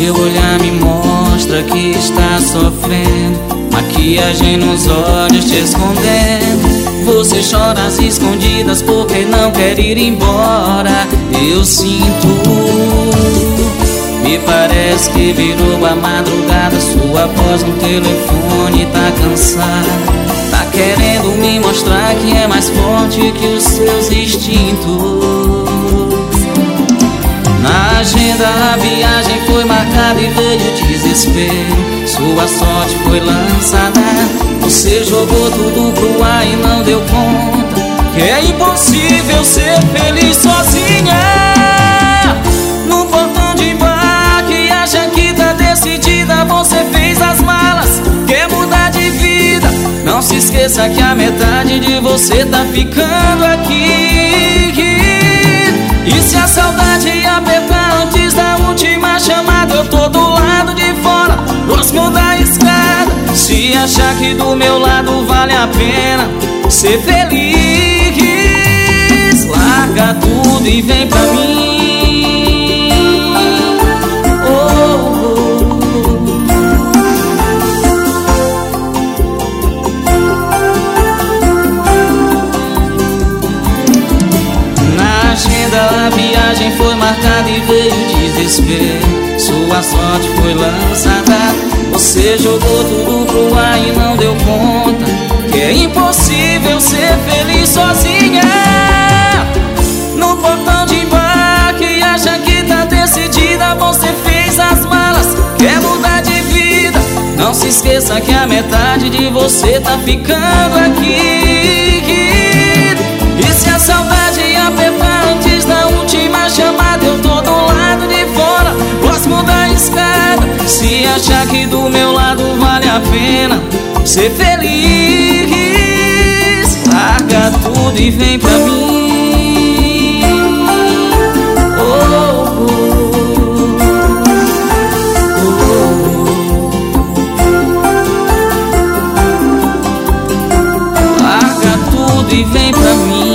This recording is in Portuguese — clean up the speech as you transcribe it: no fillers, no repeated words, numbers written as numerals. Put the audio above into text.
Seu olhar me mostra que está sofrendo, maquiagem nos olhos te escondendo. Você chora às escondidas porque não quer ir embora. Eu sinto, me parece que virou a madrugada. Sua voz no telefone tá cansada, tá querendo me mostrar que é mais forte que os seus instintos. Na agenda a viagem foi marcada e veio desespero. Sua sorte foi lançada, você jogou tudo pro ar e não deu conta que é impossível ser feliz sozinha. No portão de embarque, acha que tá decidida. Você fez as malas, quer mudar de vida. Não se esqueça que a metade de você tá ficando aqui. E se a saudade apertar antes da última chamada, eu tô do lado de fora, próximo da escada. Se achar que do meu lado vale a pena ser feliz, larga tudo e vem pra mim. Oh, oh. Na agenda a viagem foi marcada e veio desespero. Sua sorte foi lançada, você jogou tudo pro ar e não deu conta que é impossível ser feliz sozinha. No portão de embarque, acha que tá decidida. Você fez as malas, quer mudar de vida. Não se esqueça que a metade de você tá ficando aqui. E se a saudade apertar antes da última chamada, eu tô do lado de fora, próximo da escada. Se achar que do meu lado vale a pena ser feliz, larga tudo e vem pra mim. Oh, oh, oh. Larga tudo e vem pra mim.